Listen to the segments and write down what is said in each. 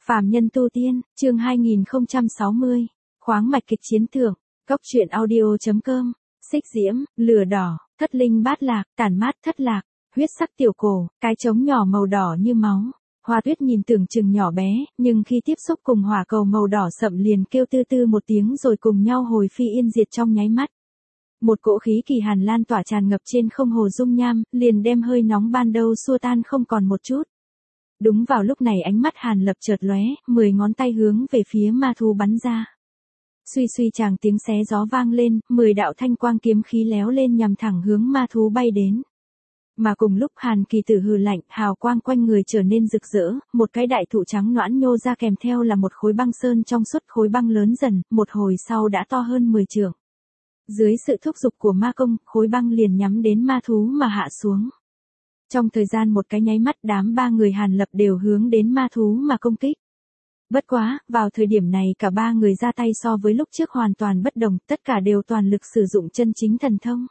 Phàm nhân tu tiên, chương 2060, khoáng mạch kịch chiến thượng, góc truyện audio.com, xích diễm, lửa đỏ, thất linh bát lạc, tản mát thất lạc, huyết sắc tiểu cổ, cái trống nhỏ màu đỏ như máu. Hoa Tuyết nhìn tưởng chừng nhỏ bé, nhưng khi tiếp xúc cùng hỏa cầu màu đỏ sậm liền kêu tư tư một tiếng rồi cùng nhau hồi phi yên diệt trong nháy mắt. Một cỗ khí kỳ hàn lan tỏa tràn ngập trên không hồ dung nham, liền đem hơi nóng ban đầu xua tan không còn một chút. Đúng vào lúc này ánh mắt Hàn Lập chợt lóe, 10 ngón tay hướng về phía ma thú bắn ra. Suy suy chàng tiếng xé gió vang lên, 10 đạo thanh quang kiếm khí léo lên nhằm thẳng hướng ma thú bay đến. Mà cùng lúc Hàn Kỳ Tử hừ lạnh, hào quang quanh người trở nên rực rỡ, một cái đại thụ trắng nõn nhô ra kèm theo là một khối băng sơn trong suốt, khối băng lớn dần, một hồi sau đã to hơn 10 trượng. Dưới sự thúc giục của ma công, khối băng liền nhắm đến ma thú mà hạ xuống. Trong thời gian một cái nháy mắt, đám ba người Hàn Lập đều hướng đến ma thú mà công kích. Bất quá, vào thời điểm này cả ba người ra tay so với lúc trước hoàn toàn bất đồng, tất cả đều toàn lực sử dụng chân chính thần thông.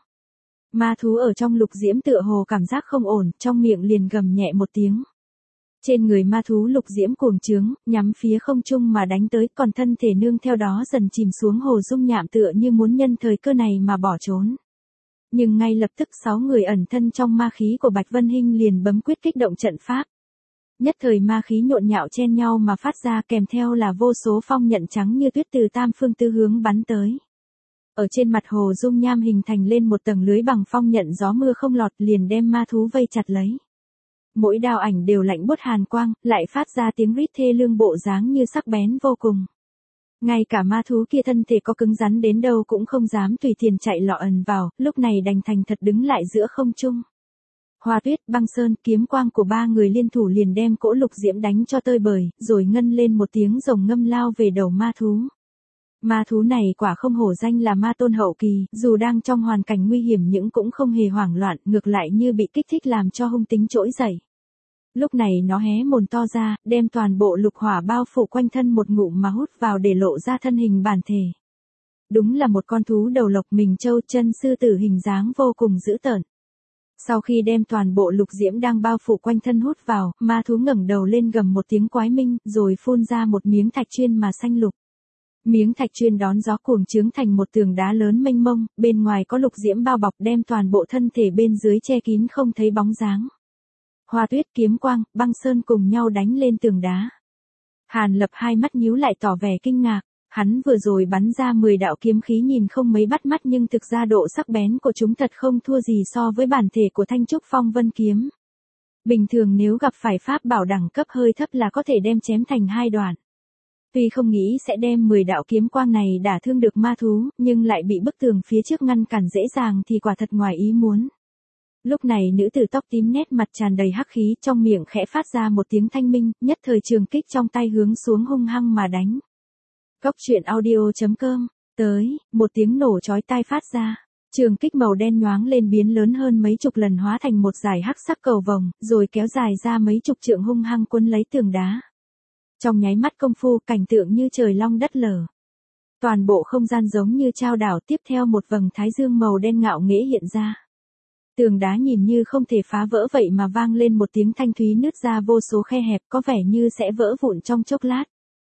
Ma thú ở trong lục diễm tựa hồ cảm giác không ổn, trong miệng liền gầm nhẹ một tiếng. Trên người ma thú lục diễm cuồng trướng, nhắm phía không trung mà đánh tới, còn thân thể nương theo đó dần chìm xuống hồ dung nham tựa như muốn nhân thời cơ này mà bỏ trốn. Nhưng ngay lập tức 6 người ẩn thân trong ma khí của Bạch Vân Hinh liền bấm quyết kích động trận pháp. Nhất thời ma khí nhộn nhạo chen nhau mà phát ra, kèm theo là vô số phong nhận trắng như tuyết từ tam phương tư hướng bắn tới. Ở trên mặt hồ dung nham hình thành lên một tầng lưới bằng phong nhận gió mưa không lọt, liền đem ma thú vây chặt lấy. Mỗi đao ảnh đều lạnh buốt hàn quang, lại phát ra tiếng rít thê lương bộ dáng như sắc bén vô cùng. Ngay cả ma thú kia thân thể có cứng rắn đến đâu cũng không dám tùy tiện chạy lọ ẩn vào, lúc này đành thành thật đứng lại giữa không trung. Hoa Tuyết, Băng Sơn, kiếm quang của ba người liên thủ liền đem cỗ lục diễm đánh cho tơi bời, rồi ngân lên một tiếng rồng ngâm lao về đầu ma thú. Ma thú này quả không hổ danh là ma tôn hậu kỳ, dù đang trong hoàn cảnh nguy hiểm nhưng cũng không hề hoảng loạn, ngược lại như bị kích thích làm cho hung tính trỗi dậy. Lúc này nó hé mồm to ra, đem toàn bộ lục hỏa bao phủ quanh thân một ngụm mà hút vào để lộ ra thân hình bản thể. Đúng là một con thú đầu lộc mình châu chân sư tử hình dáng vô cùng dữ tợn. Sau khi đem toàn bộ lục diễm đang bao phủ quanh thân hút vào, ma thú ngẩng đầu lên gầm một tiếng quái minh, rồi phun ra một miếng thạch chuyên mà xanh lục. Miếng thạch chuyên đón gió cuồng trướng thành một tường đá lớn mênh mông, bên ngoài có lục diễm bao bọc đem toàn bộ thân thể bên dưới che kín không thấy bóng dáng. Hoa Tuyết, kiếm quang, Băng Sơn cùng nhau đánh lên tường đá. Hàn Lập hai mắt nhíu lại tỏ vẻ kinh ngạc, hắn vừa rồi bắn ra 10 đạo kiếm khí nhìn không mấy bắt mắt nhưng thực ra độ sắc bén của chúng thật không thua gì so với bản thể của Thanh Trúc Phong Vân kiếm. Bình thường nếu gặp phải pháp bảo đẳng cấp hơi thấp là có thể đem chém thành hai đoạn. Tuy không nghĩ sẽ đem 10 đạo kiếm quang này đả thương được ma thú, nhưng lại bị bức tường phía trước ngăn cản dễ dàng thì quả thật ngoài ý muốn. Lúc này nữ tử tóc tím nét mặt tràn đầy hắc khí, trong miệng khẽ phát ra một tiếng thanh minh, nhất thời trường kích trong tay hướng xuống hung hăng mà đánh. Góc truyện audio.com, tới, một tiếng nổ chói tai phát ra. Trường kích màu đen nhoáng lên biến lớn hơn mấy chục lần hóa thành một dải hắc sắc cầu vồng, rồi kéo dài ra mấy chục trượng hung hăng quấn lấy tường đá. Trong nháy mắt công phu, cảnh tượng như trời long đất lở. Toàn bộ không gian giống như chao đảo, tiếp theo một vầng thái dương màu đen ngạo nghễ hiện ra. Tường đá nhìn như không thể phá vỡ vậy mà vang lên một tiếng thanh thúy nứt ra vô số khe hẹp, có vẻ như sẽ vỡ vụn trong chốc lát.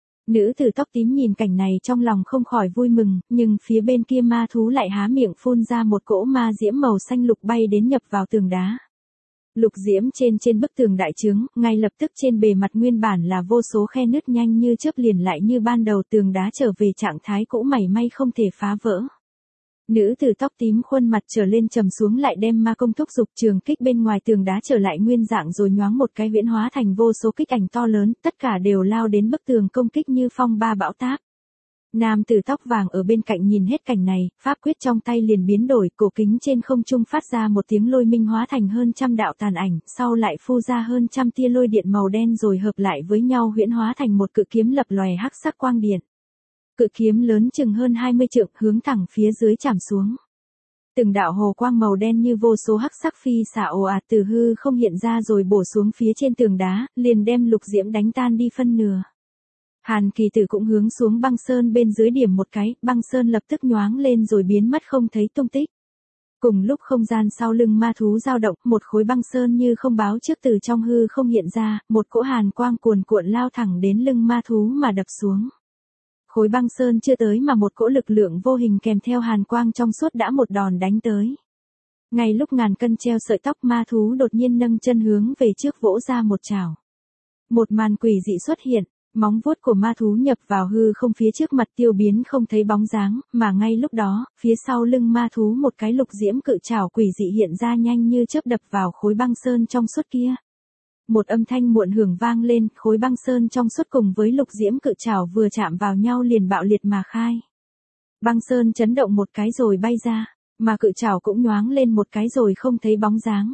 Nữ tử tóc tím nhìn cảnh này trong lòng không khỏi vui mừng, nhưng phía bên kia ma thú lại há miệng phun ra một cỗ ma diễm màu xanh lục bay đến nhập vào tường đá. Lục diễm trên bức tường đại trướng, ngay lập tức trên bề mặt nguyên bản là vô số khe nứt nhanh như chớp liền lại như ban đầu, tường đá trở về trạng thái cũ mảy may không thể phá vỡ. Nữ tử tóc tím khuôn mặt trở lên trầm xuống, lại đem ma công thúc dục trường kích bên ngoài tường đá trở lại nguyên dạng rồi nhoáng một cái huyễn hóa thành vô số kích ảnh to lớn, tất cả đều lao đến bức tường công kích như phong ba bão táp. Nam tử tóc vàng ở bên cạnh nhìn hết cảnh này, pháp quyết trong tay liền biến đổi, cổ kính trên không trung phát ra một tiếng lôi minh hóa thành hơn trăm đạo tàn ảnh, sau lại phu ra hơn trăm tia lôi điện màu đen rồi hợp lại với nhau huyễn hóa thành một cự kiếm lập lòe hắc sắc quang điện. Cự kiếm lớn chừng hơn 20 trượng hướng thẳng phía dưới chạm xuống. Từng đạo hồ quang màu đen như vô số hắc sắc phi xạ ồ ạt từ hư không hiện ra rồi bổ xuống phía trên tường đá, liền đem lục diễm đánh tan đi phân nửa. Hàn Kỳ Tử cũng hướng xuống Băng Sơn bên dưới điểm một cái, Băng Sơn lập tức nhoáng lên rồi biến mất không thấy tung tích. Cùng lúc không gian sau lưng ma thú dao động, một khối băng sơn như không báo trước từ trong hư không hiện ra, một cỗ hàn quang cuồn cuộn lao thẳng đến lưng ma thú mà đập xuống. Khối băng sơn chưa tới mà một cỗ lực lượng vô hình kèm theo hàn quang trong suốt đã một đòn đánh tới. Ngay lúc ngàn cân treo sợi tóc, ma thú đột nhiên nâng chân hướng về trước vỗ ra một chảo. Một màn quỷ dị xuất hiện, móng vuốt của ma thú nhập vào hư không phía trước mặt tiêu biến không thấy bóng dáng, mà ngay lúc đó, phía sau lưng ma thú một cái lục diễm cự trảo quỷ dị hiện ra nhanh như chớp đập vào khối băng sơn trong suốt kia. Một âm thanh muộn hưởng vang lên, khối băng sơn trong suốt cùng với lục diễm cự trảo vừa chạm vào nhau liền bạo liệt mà khai. Băng sơn chấn động một cái rồi bay ra, mà cự trảo cũng nhoáng lên một cái rồi không thấy bóng dáng.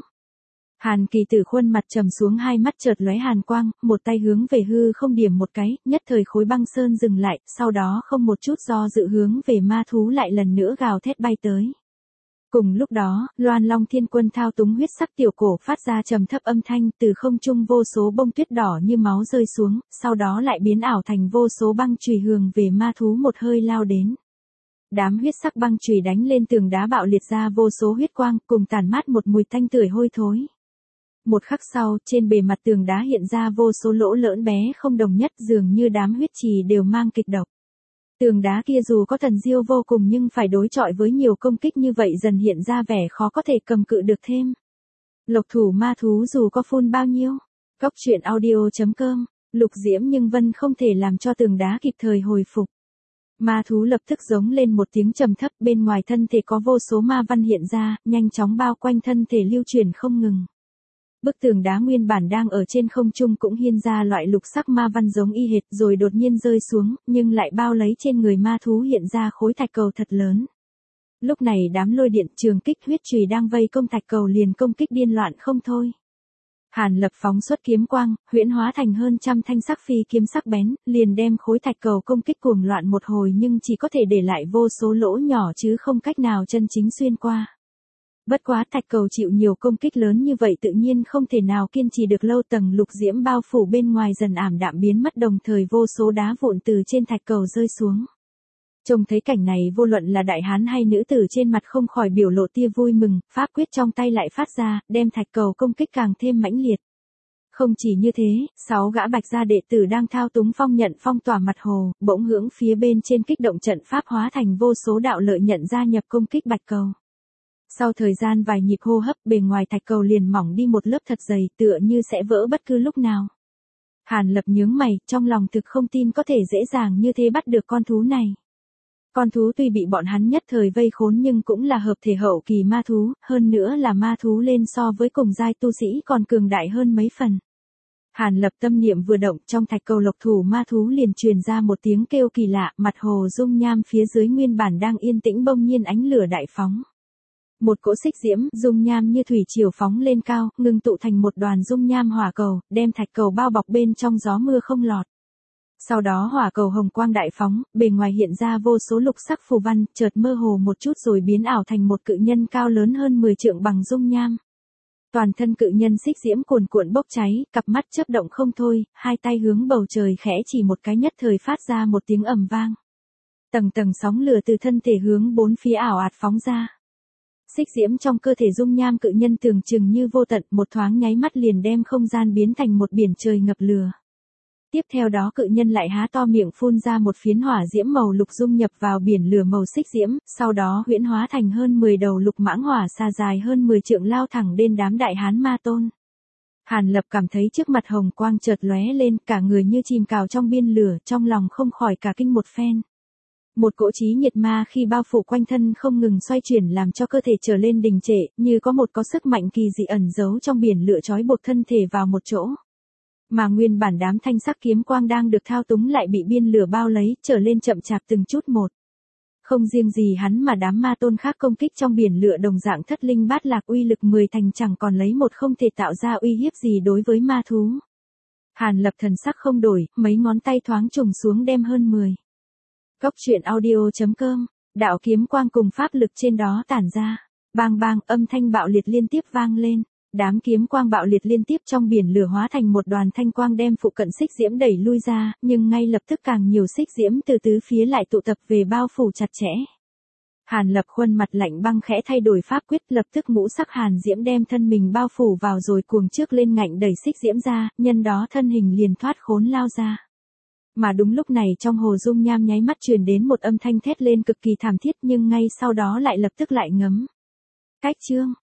Hàn Kỳ Tử khuôn mặt trầm xuống, hai mắt chợt lóe hàn quang, một tay hướng về hư không điểm một cái, nhất thời khối băng sơn dừng lại, sau đó không một chút do dự hướng về ma thú lại lần nữa gào thét bay tới. Cùng lúc đó, Loan Long Thiên Quân thao túng huyết sắc tiểu cổ phát ra trầm thấp âm thanh, từ không trung vô số bông tuyết đỏ như máu rơi xuống, sau đó lại biến ảo thành vô số băng chùy hướng về ma thú một hơi lao đến. Đám huyết sắc băng chùy đánh lên tường đá bạo liệt ra vô số huyết quang, cùng tản mát một mùi tanh tưởi hôi thối. Một khắc sau, trên bề mặt tường đá hiện ra vô số lỗ lỡn bé không đồng nhất, dường như đám huyết trì đều mang kịch độc. Tường đá kia dù có thần diêu vô cùng nhưng phải đối chọi với nhiều công kích như vậy dần hiện ra vẻ khó có thể cầm cự được thêm. Lộc thủ ma thú dù có phun bao nhiêu, Cóc truyện audio.com, lục diễm nhưng vẫn không thể làm cho tường đá kịp thời hồi phục. Ma thú lập tức giống lên một tiếng trầm thấp, bên ngoài thân thể có vô số ma văn hiện ra, nhanh chóng bao quanh thân thể lưu chuyển không ngừng. Bức tường đá nguyên bản đang ở trên không trung cũng hiên ra loại lục sắc ma văn giống y hệt rồi đột nhiên rơi xuống, nhưng lại bao lấy trên người ma thú hiện ra khối thạch cầu thật lớn. Lúc này đám lôi điện, trường kích, huyết chùy đang vây công thạch cầu liền công kích điên loạn không thôi. Hàn Lập phóng xuất kiếm quang, huyễn hóa thành hơn trăm thanh sắc phi kiếm sắc bén, liền đem khối thạch cầu công kích cuồng loạn một hồi nhưng chỉ có thể để lại vô số lỗ nhỏ chứ không cách nào chân chính xuyên qua. Bất quá thạch cầu chịu nhiều công kích lớn như vậy tự nhiên không thể nào kiên trì được lâu, tầng lục diễm bao phủ bên ngoài dần ảm đạm biến mất, đồng thời vô số đá vụn từ trên thạch cầu rơi xuống. Trông thấy cảnh này vô luận là đại hán hay nữ tử trên mặt không khỏi biểu lộ tia vui mừng, pháp quyết trong tay lại phát ra, đem thạch cầu công kích càng thêm mãnh liệt. Không chỉ như thế, 6 gã bạch gia đệ tử đang thao túng phong nhận phong tỏa mặt hồ, bỗng hưởng phía bên trên kích động trận pháp hóa thành vô số đạo lợi nhận gia nhập công kích bạch cầu. Sau thời gian vài nhịp hô hấp, bề ngoài thạch cầu liền mỏng đi một lớp thật dày, tựa như sẽ vỡ bất cứ lúc nào. Hàn Lập nhướng mày, trong lòng thực không tin có thể dễ dàng như thế bắt được con thú này. Con thú tuy bị bọn hắn nhất thời vây khốn nhưng cũng là hợp thể hậu kỳ ma thú, hơn nữa là ma thú lên so với cùng giai tu sĩ còn cường đại hơn mấy phần. Hàn Lập tâm niệm vừa động, trong thạch cầu lộc thủ ma thú liền truyền ra một tiếng kêu kỳ lạ, mặt hồ dung nham phía dưới nguyên bản đang yên tĩnh bỗng nhiên ánh lửa đại phóng. Một cỗ xích diễm, dung nham như thủy triều phóng lên cao, ngưng tụ thành một đoàn dung nham hỏa cầu, đem thạch cầu bao bọc bên trong gió mưa không lọt. Sau đó hỏa cầu hồng quang đại phóng, bề ngoài hiện ra vô số lục sắc phù văn, chợt mơ hồ một chút rồi biến ảo thành một cự nhân cao lớn hơn 10 trượng bằng dung nham. Toàn thân cự nhân xích diễm cuồn cuộn bốc cháy, cặp mắt chớp động không thôi, hai tay hướng bầu trời khẽ chỉ một cái, nhất thời phát ra một tiếng ầm vang. Tầng tầng sóng lửa từ thân thể hướng bốn phía ảo ạt phóng ra. Xích diễm trong cơ thể dung nham cự nhân tưởng chừng như vô tận, một thoáng nháy mắt liền đem không gian biến thành một biển trời ngập lửa. Tiếp theo đó cự nhân lại há to miệng phun ra một phiến hỏa diễm màu lục dung nhập vào biển lửa màu xích diễm, sau đó huyễn hóa thành hơn 10 đầu lục mãng hỏa xa dài hơn 10 trượng lao thẳng đến đám đại hán ma tôn. Hàn Lập cảm thấy trước mặt hồng quang chợt lóe lên, cả người như chìm cào trong biển lửa, trong lòng không khỏi cả kinh một phen. Một cỗ chí nhiệt ma khi bao phủ quanh thân không ngừng xoay chuyển làm cho cơ thể trở lên đình trệ, như có sức mạnh kỳ dị ẩn giấu trong biển lửa trói buộc thân thể vào một chỗ. Mà nguyên bản đám thanh sắc kiếm quang đang được thao túng lại bị biên lửa bao lấy, trở lên chậm chạp từng chút một. Không riêng gì hắn mà đám ma tôn khác công kích trong biển lửa đồng dạng thất linh bát lạc, uy lực 10 thành chẳng còn lấy một không thể tạo ra uy hiếp gì đối với ma thú. Hàn Lập thần sắc không đổi, mấy ngón tay thoáng trùng xuống đem hơn 10. Cóc truyện audio.com, đạo kiếm quang cùng pháp lực trên đó tản ra. Bang bang, âm thanh bạo liệt liên tiếp vang lên. Đám kiếm quang bạo liệt liên tiếp trong biển lửa hóa thành một đoàn thanh quang đem phụ cận xích diễm đẩy lui ra, nhưng ngay lập tức càng nhiều xích diễm từ tứ phía lại tụ tập về bao phủ chặt chẽ. Hàn Lập Khuôn mặt lạnh băng khẽ thay đổi pháp quyết, lập tức ngũ sắc hàn diễm đem thân mình bao phủ vào rồi cuồng trước lên ngạnh đẩy xích diễm ra, nhân đó thân hình liền thoát khốn lao ra. Mà đúng lúc này trong hồ dung nham nháy mắt truyền đến một âm thanh thét lên cực kỳ thảm thiết, nhưng ngay sau đó lại lập tức lại ngấm. Cách chương